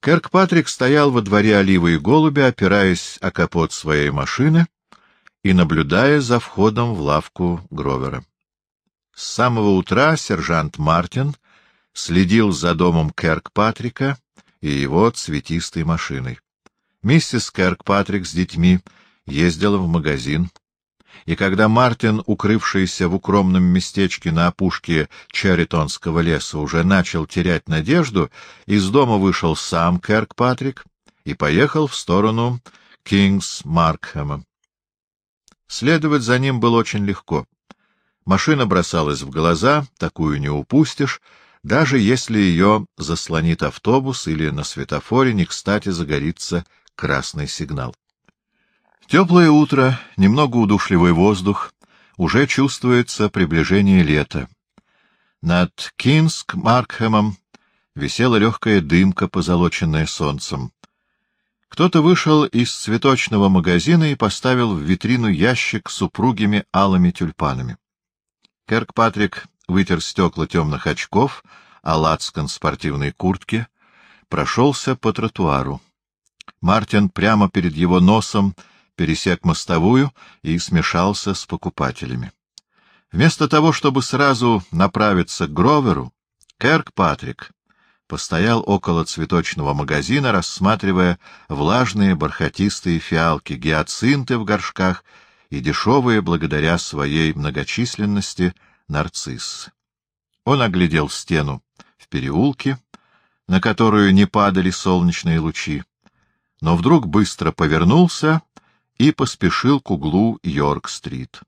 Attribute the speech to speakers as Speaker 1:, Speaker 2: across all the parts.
Speaker 1: Киркпатрик стоял во дворе Оливы и Голубя, опираясь о капот своей машины и наблюдая за входом в лавку Гровера. С самого утра сержант Мартин следил за домом Киркпатрика и его цветистой машиной. Миссис Киркпатрик с детьми ездила в магазин, и когда Мартин, укрывшийся в укромном местечке на опушке Черритонского леса, уже начал терять надежду, из дома вышел сам Киркпатрик и поехал в сторону Кингс-Маркхэма. Следовать за ним было очень легко. Машина бросалась в глаза, такую не упустишь, даже если ее заслонит автобус или на светофоре не кстати загорится красный сигнал. Теплое утро, немного удушливый воздух, уже чувствуется приближение лета. Над Кингс-Маркхэмом висела легкая дымка, позолоченная солнцем. Кто-то вышел из цветочного магазина и поставил в витрину ящик с упругими алыми тюльпанами. Киркпатрик вытер стекла темных очков, а лацкан спортивной куртки, прошелся по тротуару. Мартин прямо перед его носом пересек мостовую и смешался с покупателями. Вместо того, чтобы сразу направиться к Гроверу, Киркпатрик постоял около цветочного магазина, рассматривая влажные бархатистые фиалки, гиацинты в горшках и дешевые, благодаря своей многочисленности, нарциссы. Он оглядел стену в переулке, на которую не падали солнечные лучи, но вдруг быстро повернулся и поспешил к углу Йорк-стрит.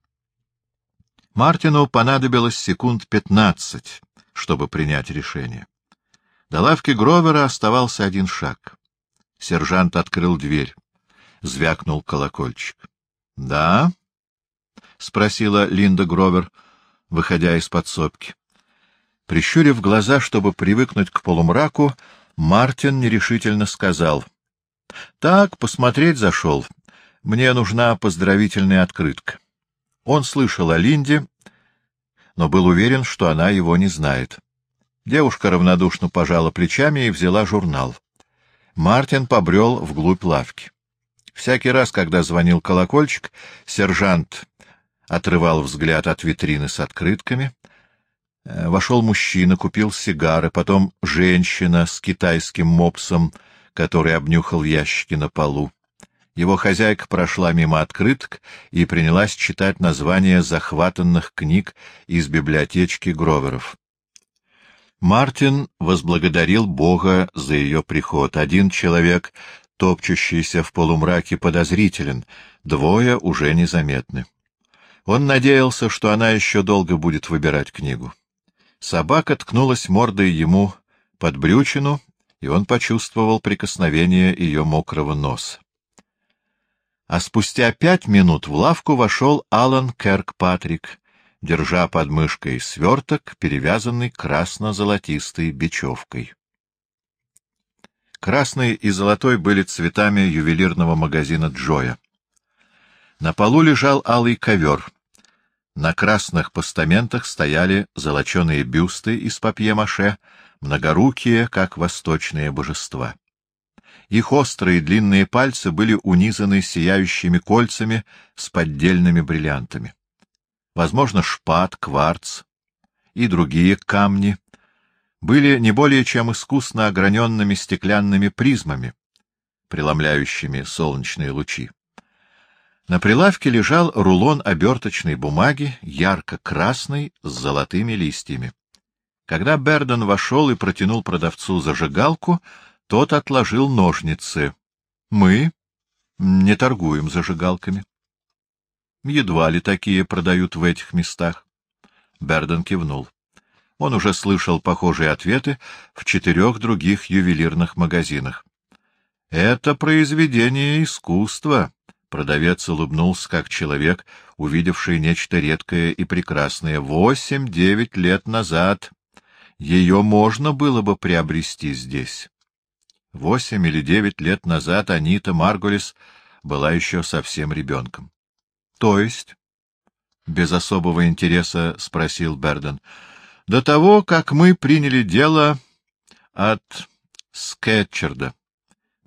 Speaker 1: Мартину понадобилось секунд 15, чтобы принять решение. До лавки Гровера оставался один шаг. Сержант открыл дверь. Звякнул колокольчик. — Да? — спросила Линда Гровер, выходя из подсобки. Прищурив глаза, чтобы привыкнуть к полумраку, Мартин нерешительно сказал: — Так, посмотреть зашел. Мне нужна поздравительная открытка. Он слышал о Линде, но был уверен, что она его не знает. Девушка равнодушно пожала плечами и взяла журнал. Мартин побрел вглубь лавки. Всякий раз, когда звонил колокольчик, сержант отрывал взгляд от витрины с открытками. Вошел мужчина, купил сигары, потом женщина с китайским мопсом, который обнюхал ящики на полу. Его хозяйка прошла мимо открыток и принялась читать названия захватанных книг из библиотечки Гроверов. Мартин возблагодарил Бога за ее приход. Один человек, топчущийся в полумраке, подозрителен, двое уже незаметны. Он надеялся, что она еще долго будет выбирать книгу. Собака ткнулась мордой ему под брючину, и он почувствовал прикосновение ее мокрого носа. А спустя 5 минут в лавку вошел Алан Киркпатрик, держа под мышкой сверток, перевязанный красно-золотистой бечевкой. Красный и золотой были цветами ювелирного магазина Джоя. На полу лежал алый ковер. На красных постаментах стояли золоченые бюсты из папье-маше, многорукие, как восточные божества. Их острые длинные пальцы были унизаны сияющими кольцами с поддельными бриллиантами. Возможно, шпат, кварц и другие камни были не более чем искусно ограненными стеклянными призмами, преломляющими солнечные лучи. На прилавке лежал рулон оберточной бумаги, ярко-красный, с золотыми листьями. Когда Берден вошел и протянул продавцу зажигалку, тот отложил ножницы. — Мы не торгуем зажигалками. — Едва ли такие продают в этих местах. Берден кивнул. Он уже слышал похожие ответы в 4 других ювелирных магазинах. — Это произведение искусства. Продавец улыбнулся, как человек, увидевший нечто редкое и прекрасное. 8-9 лет назад ее можно было бы приобрести здесь. 8 или 9 лет назад Анита Маргулис была еще совсем ребенком. — То есть? — без особого интереса спросил Берден. — До того, как мы приняли дело от Скетчерда.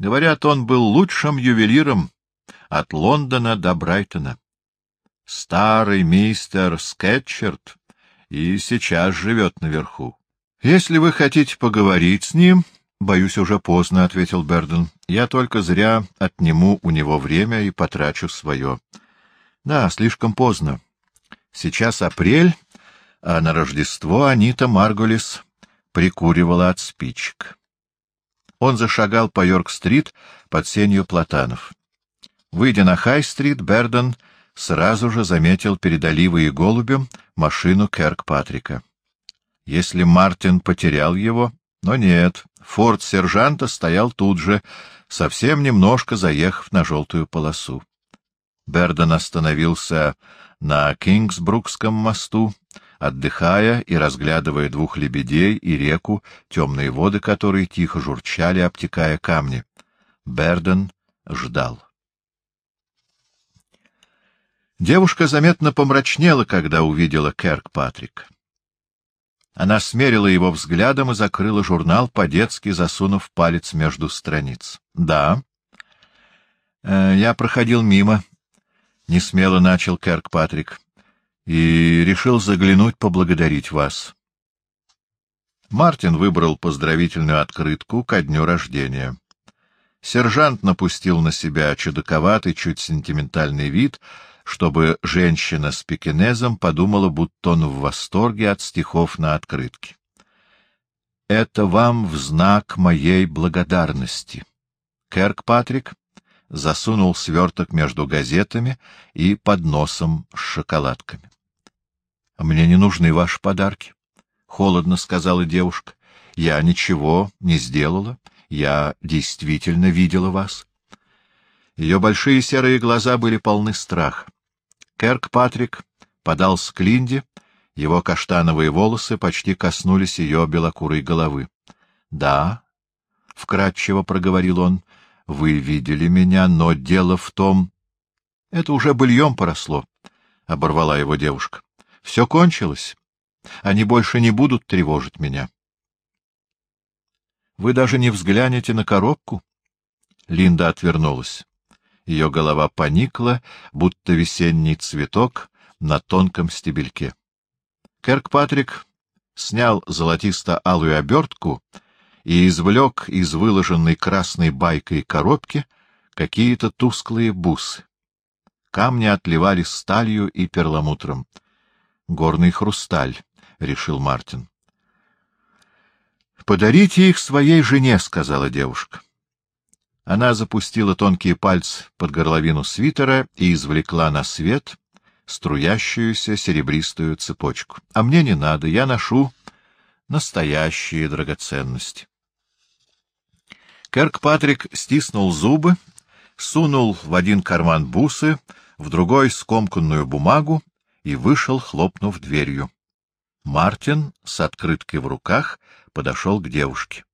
Speaker 1: Говорят, он был лучшим ювелиром от Лондона до Брайтона. Старый мистер Скетчерд и сейчас живет наверху. Если вы хотите поговорить с ним... — Боюсь, уже поздно, — ответил Берден. — Я только зря отниму у него время и потрачу свое. — Да, слишком поздно. Сейчас апрель, а на Рождество Анита Маргулис прикуривала от спичек. Он зашагал по Йорк-стрит под сенью платанов. Выйдя на Хай-стрит, Берден сразу же заметил перед Оливой и Голубем машину Керкпатрика. Если Мартин потерял его... Но нет, форт сержанта стоял тут же, совсем немножко заехав на желтую полосу. Берден остановился на Кингсбрукском мосту, отдыхая и разглядывая двух лебедей и реку, темные воды которой тихо журчали, обтекая камни. Берден ждал. Девушка заметно помрачнела, когда увидела Керкпатрика. Она смерила его взглядом и закрыла журнал, по-детски засунув палец между страниц. — Да. — Я проходил мимо, — несмело начал Керкпатрик, — и решил заглянуть поблагодарить вас. Мартин выбрал поздравительную открытку ко дню рождения. Сержант напустил на себя чудаковатый, чуть сентиментальный вид, чтобы женщина с пекинезом подумала, будто он в восторге от стихов на открытке. — Это вам в знак моей благодарности. Керкпатрик засунул сверток между газетами и подносом с шоколадками. — Мне не нужны ваши подарки, — холодно сказала девушка. — Я ничего не сделала. Я действительно видела вас. Ее большие серые глаза были полны страха. Керкпатрик подался к Линде, его каштановые волосы почти коснулись ее белокурой головы. — Да, — вкратчиво проговорил он, — вы видели меня, но дело в том... — Это уже быльем поросло, — оборвала его девушка. — Все кончилось. Они больше не будут тревожить меня. — Вы даже не взглянете на коробку? Линда отвернулась. Ее голова поникла, будто весенний цветок на тонком стебельке. Керкпатрик снял золотисто-алую обертку и извлек из выложенной красной байкой коробки какие-то тусклые бусы. Камни отливали сталью и перламутром. — Горный хрусталь, — решил Мартин. — Подарите их своей жене, — сказала девушка. Она запустила тонкие пальцы под горловину свитера и извлекла на свет струящуюся серебристую цепочку. — А мне не надо, я ношу настоящие драгоценности. Керкпатрик стиснул зубы, сунул в один карман бусы, в другой — скомканную бумагу и вышел, хлопнув дверью. Мартин с открыткой в руках подошел к девушке.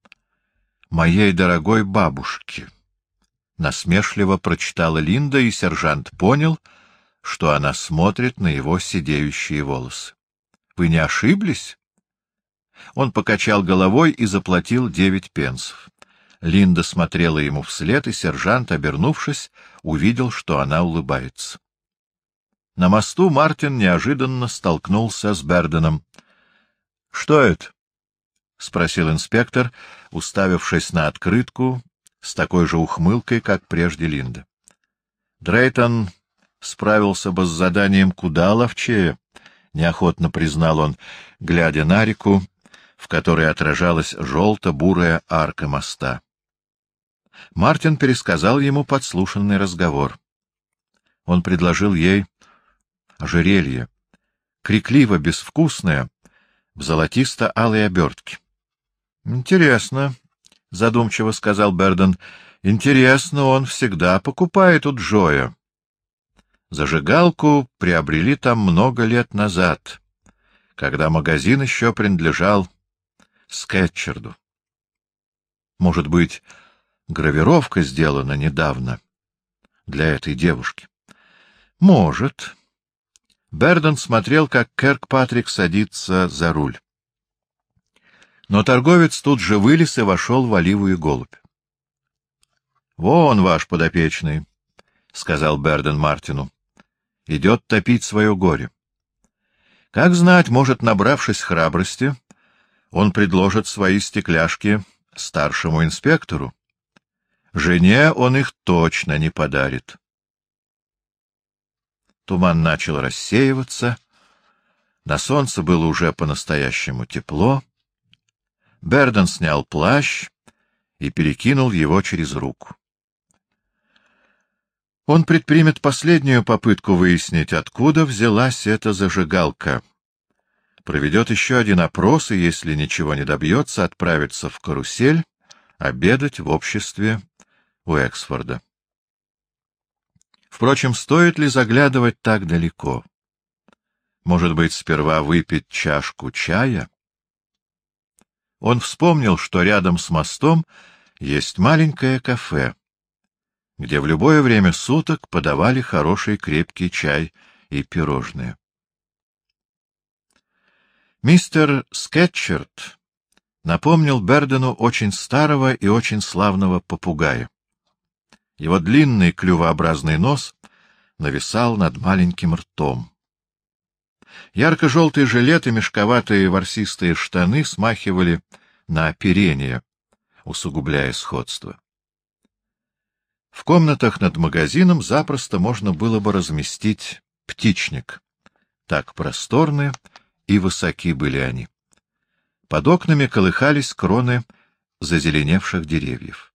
Speaker 1: «Моей дорогой бабушке», — насмешливо прочитала Линда, и сержант понял, что она смотрит на его сидеющие волосы. «Вы не ошиблись?» Он покачал головой и заплатил 9 пенсов. Линда смотрела ему вслед, и сержант, обернувшись, увидел, что она улыбается. На мосту Мартин неожиданно столкнулся с Берденом. — Что это? — спросил инспектор, уставившись на открытку с такой же ухмылкой, как прежде Линда. Дрейтон справился бы с заданием куда ловчее, — неохотно признал он, глядя на реку, в которой отражалась желто-бурая арка моста. Мартин пересказал ему подслушанный разговор. Он предложил ей ожерелье, крикливо безвкусное, в золотисто-алой обертке. — Интересно, — задумчиво сказал Берден, — интересно, он всегда покупает у Джоя. Зажигалку приобрели там много лет назад, когда магазин еще принадлежал Скетчерду. Может быть, гравировка сделана недавно для этой девушки? Может. Берден смотрел, как Керкпатрик садится за руль. Но торговец тут же вылез и вошел в Оливу и Голубь. Вон ваш подопечный, — сказал Берден Мартину, — идет топить свое горе. Как знать, может, набравшись храбрости, он предложит свои стекляшки старшему инспектору. Жене он их точно не подарит. Туман начал рассеиваться, на солнце было уже по-настоящему тепло. Берден снял плащ и перекинул его через руку. Он предпримет последнюю попытку выяснить, откуда взялась эта зажигалка. Проведет еще один опрос и, если ничего не добьется, отправится в карусель обедать в обществе Уэксфорда. Впрочем, стоит ли заглядывать так далеко? Может быть, сперва выпить чашку чая? Он вспомнил, что рядом с мостом есть маленькое кафе, где в любое время суток подавали хороший крепкий чай и пирожные. Мистер Скетчерт напомнил Бердену очень старого и очень славного попугая. Его длинный клювообразный нос нависал над маленьким ртом. Ярко-желтый жилет и мешковатые ворсистые штаны смахивали на оперение, усугубляя сходство. В комнатах над магазином запросто можно было бы разместить птичник. Так просторны и высоки были они. Под окнами колыхались кроны зазеленевших деревьев.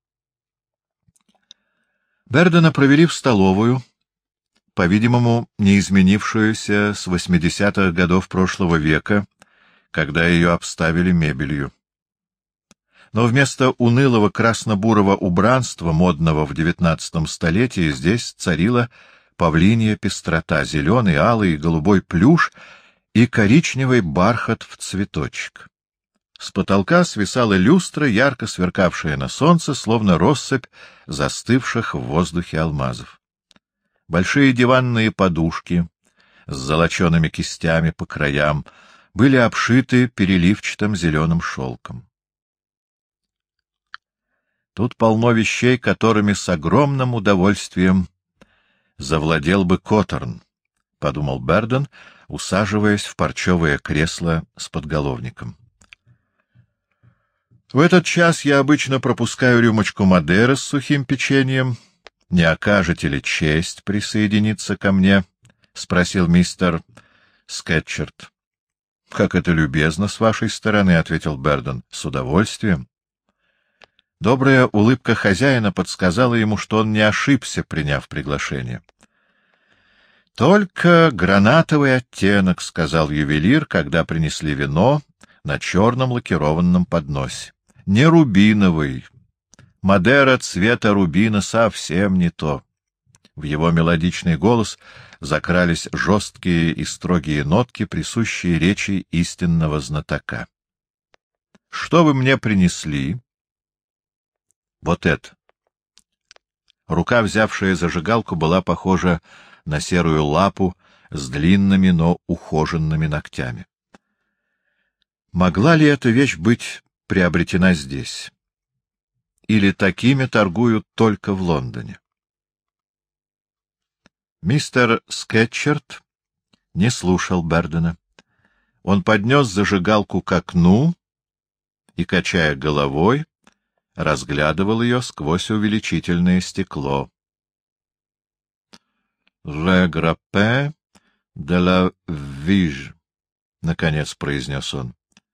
Speaker 1: Бердена провели в столовую, по-видимому, не изменившуюся с 80-х годов прошлого века, когда ее обставили мебелью. Но вместо унылого красно-бурого убранства, модного в XIX столетии, здесь царила павлинья пестрота, зеленый, алый и голубой плюш и коричневый бархат в цветочек. С потолка свисала люстра, ярко сверкавшая на солнце, словно россыпь застывших в воздухе алмазов. Большие диванные подушки с золочеными кистями по краям были обшиты переливчатым зеленым шелком. Тут полно вещей, которыми с огромным удовольствием завладел бы Коттерн, — подумал Берден, усаживаясь в парчевое кресло с подголовником. — В этот час я обычно пропускаю рюмочку Мадеры с сухим печеньем. Не окажете ли честь присоединиться ко мне? — спросил мистер Скетчерт. — Как это любезно с вашей стороны, — ответил Берден. — С удовольствием. Добрая улыбка хозяина подсказала ему, что он не ошибся, приняв приглашение. — Только гранатовый оттенок, — сказал ювелир, когда принесли вино на черном лакированном подносе. — Не рубиновый. Мадера цвета рубина совсем не то. В его мелодичный голос закрались жесткие и строгие нотки, присущие речи истинного знатока. — Что вы мне принесли? — Вот это. Рука, взявшая зажигалку, была похожа на серую лапу с длинными, но ухоженными ногтями. Могла ли эта вещь быть приобретена здесь? Или такими торгуют только в Лондоне? Мистер Скетчерт не слушал Бердена. Он поднес зажигалку к окну и, качая головой, разглядывал ее сквозь увеличительное стекло. — «Le grappin de la Vige», — наконец произнес он.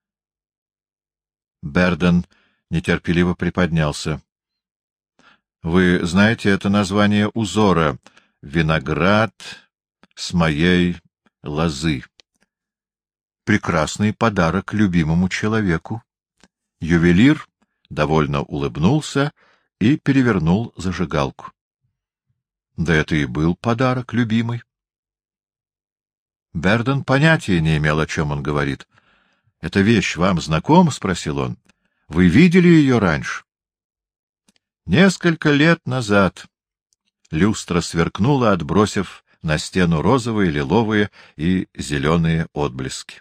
Speaker 1: Берден нетерпеливо приподнялся. — Вы знаете это название узора «Виноград с моей лозы». Прекрасный подарок любимому человеку. Ювелир довольно улыбнулся и перевернул зажигалку. Да это и был подарок любимый. Берден понятия не имел, о чем он говорит. — Эта вещь вам знакома? — спросил он. — Вы видели ее раньше? Несколько лет назад люстра сверкнула, отбросив на стену розовые, лиловые и зеленые отблески.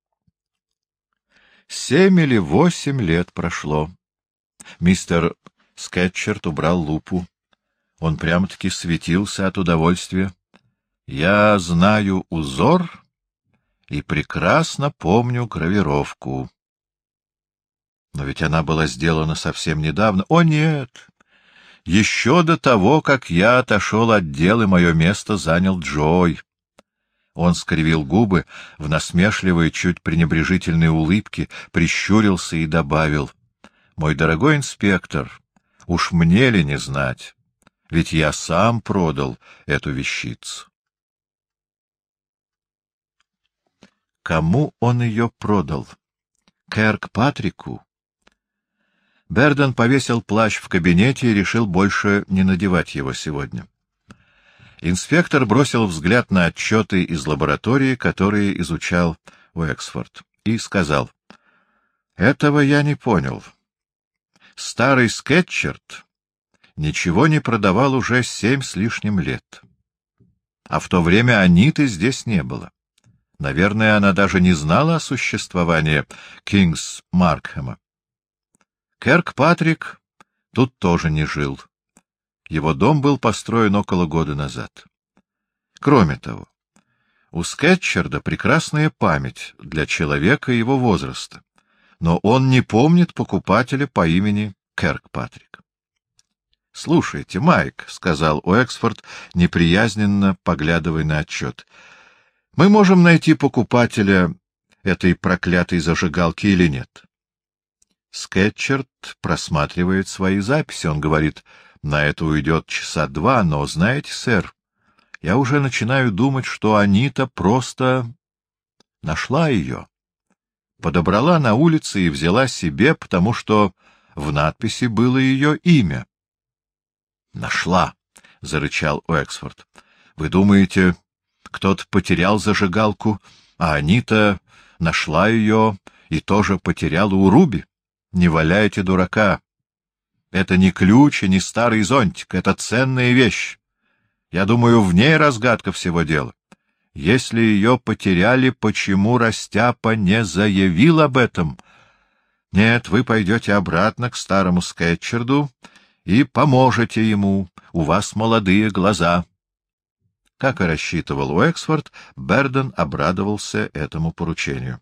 Speaker 1: 7 или 8 лет прошло. Мистер Скетчерд убрал лупу. Он прямо-таки светился от удовольствия. Я знаю узор и прекрасно помню гравировку. Но ведь она была сделана совсем недавно. О, нет! Еще до того, как я отошел от дел, и мое место занял Джой. Он скривил губы в насмешливой, чуть пренебрежительной улыбке, прищурился и добавил: — Мой дорогой инспектор, уж мне ли не знать, ведь я сам продал эту вещицу. Кому он ее продал? Киркпатрику? Берден повесил плащ в кабинете и решил больше не надевать его сегодня. Инспектор бросил взгляд на отчеты из лаборатории, которые изучал Уэксфорд, и сказал: — Этого я не понял. Старый Скетчерд ничего не продавал уже 7 с лишним лет. А в то время Аниты здесь не было. Наверное, она даже не знала о существовании Кингс Маркхэма. Киркпатрик тут тоже не жил. Его дом был построен около года назад. Кроме того, у Скетчерда прекрасная память для человека его возраста, но он не помнит покупателя по имени Киркпатрик. — Слушайте, Майк, — сказал Уэксфорд, неприязненно поглядывая на отчет, — мы можем найти покупателя этой проклятой зажигалки или нет? Скетчерд просматривает свои записи. Он говорит: на это уйдет часа 2, но, знаете, сэр, я уже начинаю думать, что Анита просто нашла ее. Подобрала на улице и взяла себе, потому что в надписи было ее имя. — Нашла, — зарычал Уэксфорд. — Вы думаете, кто-то потерял зажигалку, а Анита нашла ее и тоже потеряла у Руби? Не валяйте дурака. Это не ключ и не старый зонтик, это ценная вещь. Я думаю, в ней разгадка всего дела. Если ее потеряли, почему Растяпа не заявил об этом? Нет, вы пойдете обратно к старому Скетчерду и поможете ему. У вас молодые глаза. Как и рассчитывал Уэксфорд, Берден обрадовался этому поручению.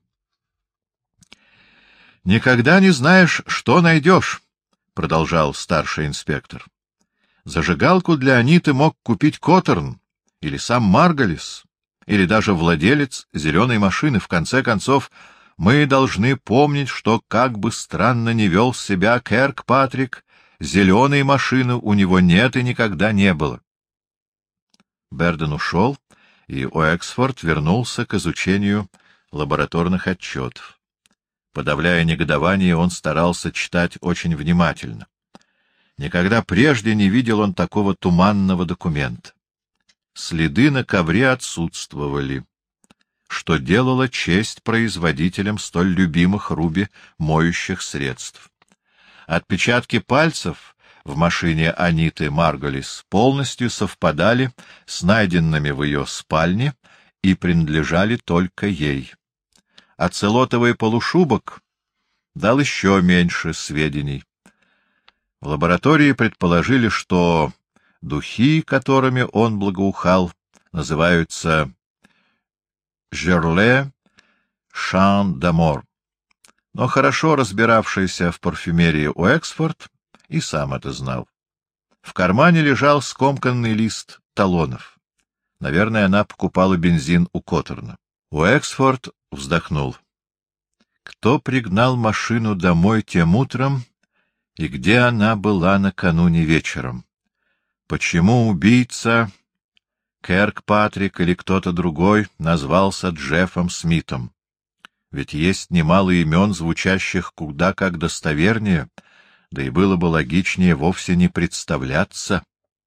Speaker 1: — Никогда не знаешь, что найдешь, — продолжал старший инспектор. — Зажигалку для Аниты мог купить Коттерн, или сам Марголис, или даже владелец зеленой машины. В конце концов, мы должны помнить, что, как бы странно ни вел себя Киркпатрик, зеленой машины у него нет и никогда не было. Берден ушел, и Уэксфорд вернулся к изучению лабораторных отчетов. Подавляя негодование, он старался читать очень внимательно. Никогда прежде не видел он такого туманного документа. Следы на ковре отсутствовали, что делало честь производителям столь любимых Руби моющих средств. Отпечатки пальцев в машине Аниты Марголис полностью совпадали с найденными в ее спальне и принадлежали только ей. Оцелотовый полушубок дал еще меньше сведений. В лаборатории предположили, что духи, которыми он благоухал, называются «Жерле Шан d'Амор». Но хорошо разбиравшийся в парфюмерии Уэксфорд и сам это знал. В кармане лежал скомканный лист талонов. Наверное, она покупала бензин у Коттерна. Уэксфорд вздохнул. Кто пригнал машину домой тем утром, и где она была накануне вечером? Почему убийца, Киркпатрик или кто-то другой, назвался Джеффом Смитом? Ведь есть немало имен, звучащих куда как достовернее, да и было бы логичнее вовсе не представляться.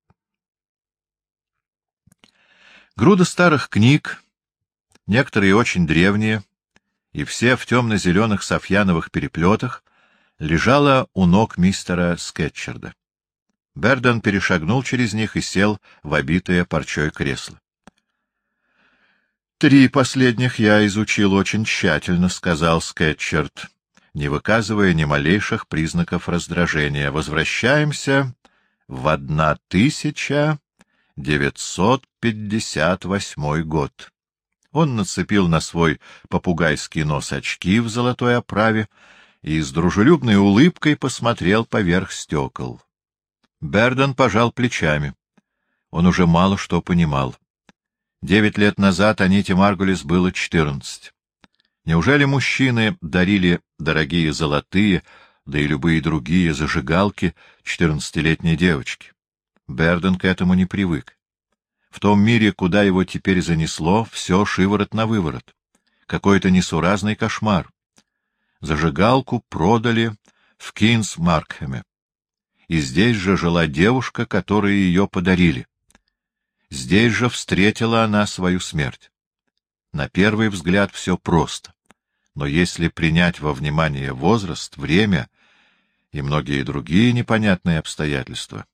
Speaker 1: Груда старых книг, некоторые очень древние, и все в темно-зеленых софьяновых переплетах, лежала у ног мистера Скетчерда. Берден перешагнул через них и сел в обитое парчой кресло. — 3 последних я изучил очень тщательно, — сказал Скетчерд. не выказывая ни малейших признаков раздражения. Возвращаемся в 1958 год. Он нацепил на свой попугайский нос очки в золотой оправе и с дружелюбной улыбкой посмотрел поверх стекол. Берден пожал плечами. Он уже мало что понимал. 9 лет назад Аните Маргулис было 14. Неужели мужчины дарили дорогие золотые, да и любые другие зажигалки 14-летней девочке? Берден к этому не привык. В том мире, куда его теперь занесло, все шиворот на выворот. Какой-то несуразный кошмар. Зажигалку продали в Кинс-Маркхэме. И здесь же жила девушка, которой ее подарили. Здесь же встретила она свою смерть. На первый взгляд все просто. Но если принять во внимание возраст, время и многие другие непонятные обстоятельства...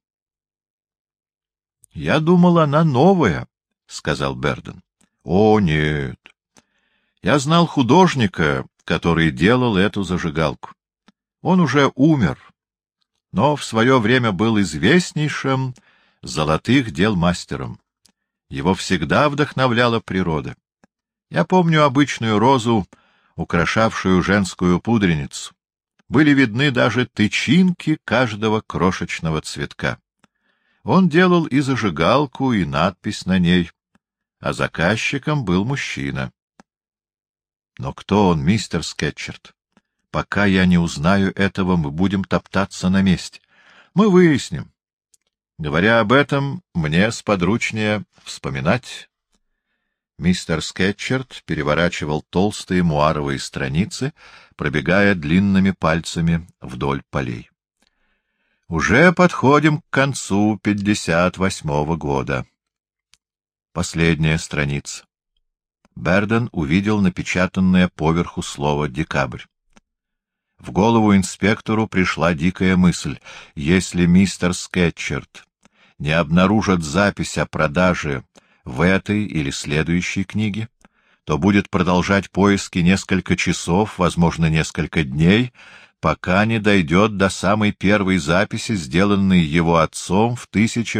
Speaker 1: — Я думал, она новая, — сказал Берден. — О, нет. Я знал художника, который делал эту зажигалку. Он уже умер, но в свое время был известнейшим золотых дел мастером. Его всегда вдохновляла природа. Я помню обычную розу, украшавшую женскую пудреницу. Были видны даже тычинки каждого крошечного цветка. Он делал и зажигалку, и надпись на ней, а заказчиком был мужчина. Но кто он, мистер Скетчерт? Пока я не узнаю этого, мы будем топтаться на месте. Мы выясним. Говоря об этом, мне сподручнее вспоминать. Мистер Скетчерт переворачивал толстые муаровые страницы, пробегая длинными пальцами вдоль полей. Уже подходим к концу 58-го года. Последняя страница. Берден увидел напечатанное поверху слово «декабрь». В голову инспектору пришла дикая мысль. Если мистер Скетчерт не обнаружит запись о продаже в этой или следующей книге, то будет продолжать поиски несколько часов, возможно, несколько дней, пока не дойдет до самой первой записи, сделанной его отцом в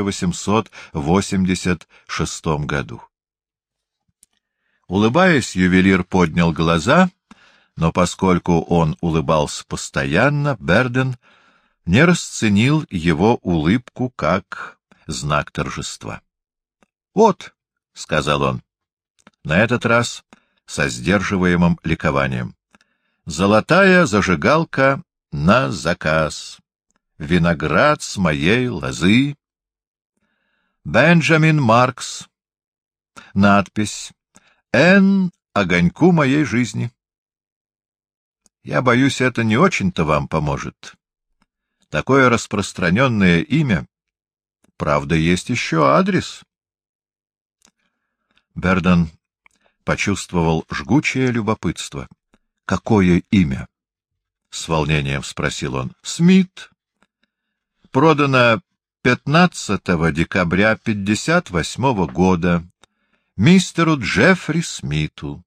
Speaker 1: 1886 году. Улыбаясь, ювелир поднял глаза, но поскольку он улыбался постоянно, Берден не расценил его улыбку как знак торжества. — Вот, — сказал он, на этот раз со сдерживаемым ликованием, — золотая зажигалка на заказ. Виноград с моей лозы. Бенджамин Маркс. Надпись «Н. Огоньку моей жизни». Я боюсь, это не очень-то вам поможет. Такое распространенное имя. Правда, есть еще адрес. Берден почувствовал жгучее любопытство. — Какое имя? — с волнением спросил он. — Смит. Продано 15 декабря 58 года мистеру Джеффри Смиту.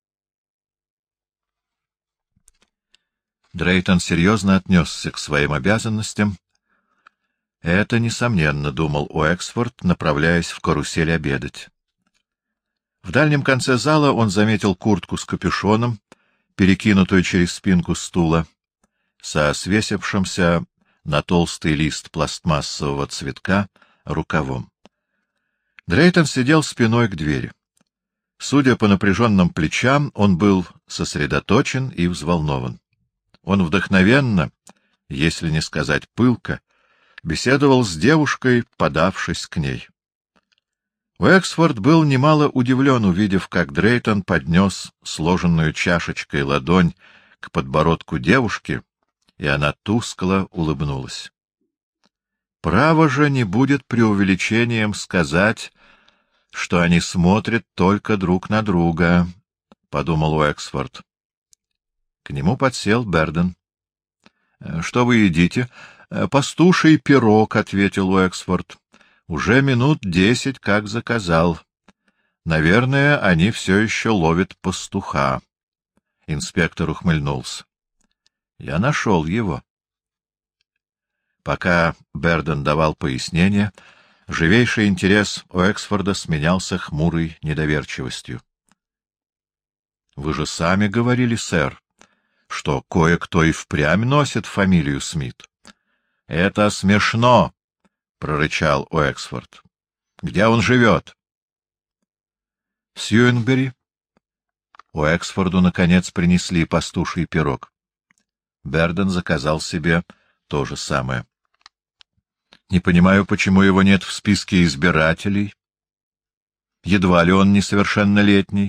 Speaker 1: Дрейтон серьезно отнесся к своим обязанностям. Это, несомненно, думал Уэксфорд, направляясь в карусель обедать. В дальнем конце зала он заметил куртку с капюшоном, перекинутую через спинку стула, со свесившимся на толстый лист пластмассового цветка рукавом. Дрейтон сидел спиной к двери. Судя по напряженным плечам, он был сосредоточен и взволнован. Он вдохновенно, если не сказать пылко, беседовал с девушкой, подавшись к ней. Уэксфорд был немало удивлен, увидев, как Дрейтон поднес сложенную чашечкой ладонь к подбородку девушки, и она тускло улыбнулась. Право же не будет преувеличением сказать, что они смотрят только друг на друга, — подумал Уэксфорд. К нему подсел Берден. — Что вы едите? — Пастуший пирог, — ответил Уэксфорд. — Уже минут 10, как заказал. Наверное, они все еще ловят пастуха. Инспектор ухмыльнулся. Я нашел его. Пока Берден давал пояснение, живейший интерес Уэксфорда сменялся хмурой недоверчивостью. — Вы же сами говорили, сэр, что кое-кто и впрямь носит фамилию Смит. — Это смешно, — прорычал Уэксфорд. — Где он живет? — В Сьюингбери. Уэксфорду, наконец, принесли пастуший пирог. Берден заказал себе то же самое. — Не понимаю, почему его нет в списке избирателей. Едва ли он несовершеннолетний.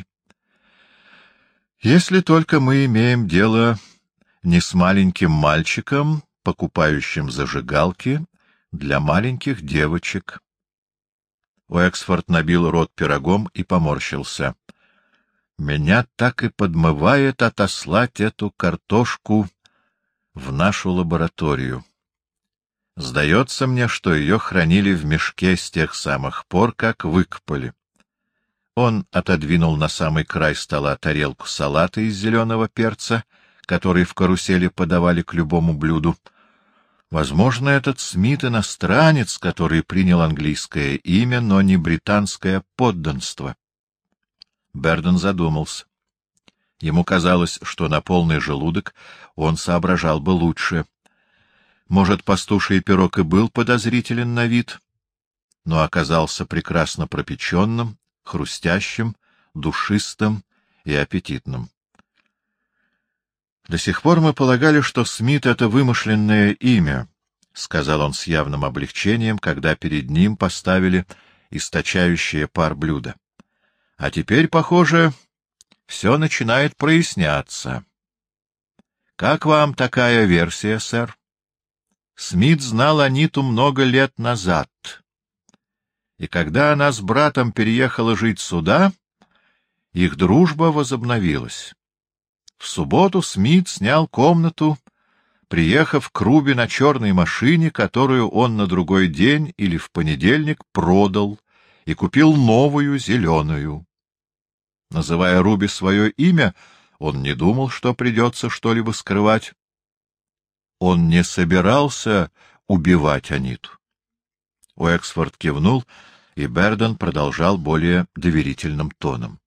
Speaker 1: Если только мы имеем дело не с маленьким мальчиком, покупающим зажигалки для маленьких девочек. Уэксфорд набил рот пирогом и поморщился. Меня так и подмывает отослать эту картошку в нашу лабораторию. Сдается мне, что ее хранили в мешке с тех самых пор, как выкопали. Он отодвинул на самый край стола тарелку салата из зеленого перца, который в карусели подавали к любому блюду. Возможно, этот Смит — иностранец, который принял английское имя, но не британское подданство. Берден задумался. Ему казалось, что на полный желудок он соображал бы лучше. Может, пастуший пирог и был подозрителен на вид, но оказался прекрасно пропеченным, хрустящим, душистым и аппетитным. До сих пор мы полагали, что Смит — это вымышленное имя, — сказал он с явным облегчением, когда перед ним поставили источающее пар блюдо. А теперь, похоже, все начинает проясняться. Как вам такая версия, сэр? Смит знал Аниту много лет назад. И когда она с братом переехала жить сюда, их дружба возобновилась. В субботу Смит снял комнату, приехав к Руби на черной машине, которую он на другой день или в понедельник продал, и купил новую зеленую. Называя Руби свое имя, он не думал, что придется что-либо скрывать. Он не собирался убивать Аниту. Уэксфорд кивнул, и Берден продолжал более доверительным тоном.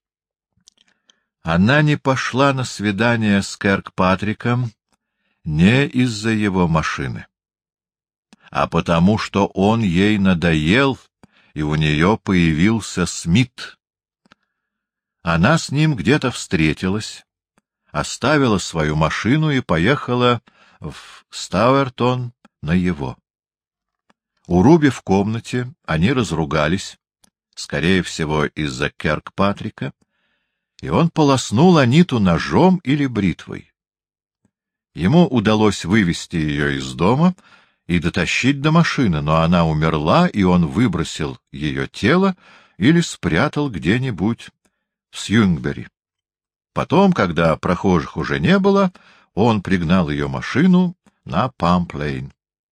Speaker 1: Она не пошла на свидание с Киркпатриком не из-за его машины, а потому что он ей надоел, и у нее появился Смит. Она с ним где-то встретилась, оставила свою машину и поехала в Стауэртон на его. У Руби в комнате они разругались, скорее всего, из-за Киркпатрика, и он полоснул Аниту ножом или бритвой. Ему удалось вывести ее из дома и дотащить до машины, но она умерла, и он выбросил ее тело или спрятал где-нибудь в Сьюингбери. Потом, когда прохожих уже не было, он пригнал ее машину на Памп-Лейн.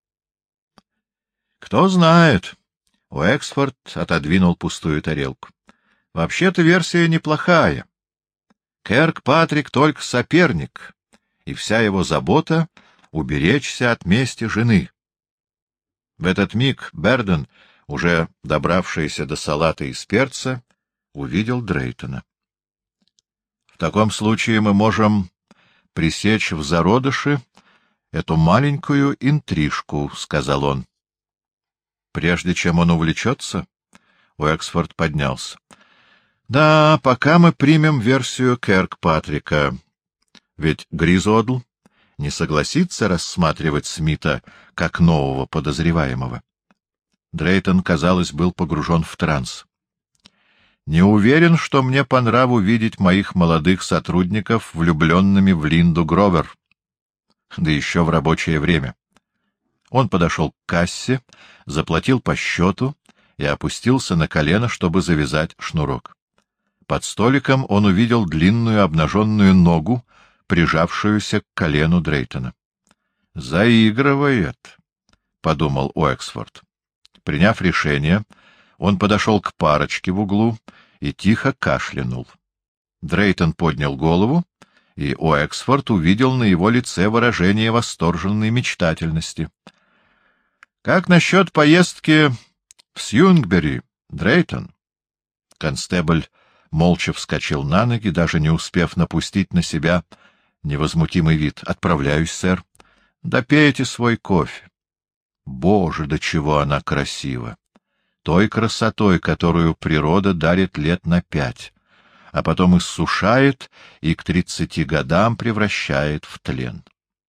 Speaker 1: Кто знает, Уэксфорд отодвинул пустую тарелку. Вообще-то версия неплохая. Киркпатрик только соперник, и вся его забота — уберечься от мести жены. В этот миг Берден, уже добравшийся до салата из перца, увидел Дрейтона. В таком случае мы можем пресечь в зародыше эту маленькую интрижку, — сказал он. Прежде чем он увлечется, Уэксфорд поднялся. — Да, пока мы примем версию Киркпатрика. Ведь Гризодл не согласится рассматривать Смита как нового подозреваемого. Дрейтон, казалось, был погружен в транс. — Не уверен, что мне по нраву видеть моих молодых сотрудников влюбленными в Линду Гровер. Да еще в рабочее время. Он подошел к кассе, заплатил по счету и опустился на колено, чтобы завязать шнурок. Под столиком он увидел длинную обнаженную ногу, прижавшуюся к колену Дрейтона. «Заигрывает», — подумал Уэксфорд. Приняв решение, он подошел к парочке в углу и тихо кашлянул. Дрейтон поднял голову и Уэксфорд увидел на его лице выражение восторженной мечтательности. — Как насчет поездки в Сьюнгбери, Дрейтон? Констебль молча вскочил на ноги, даже не успев напустить на себя невозмутимый вид. — Отправляюсь, сэр. — Допейте свой кофе. Боже, до чего она красива! Той красотой, которую природа дарит лет на 5, а потом иссушает и к 30 годам превращает в тлен.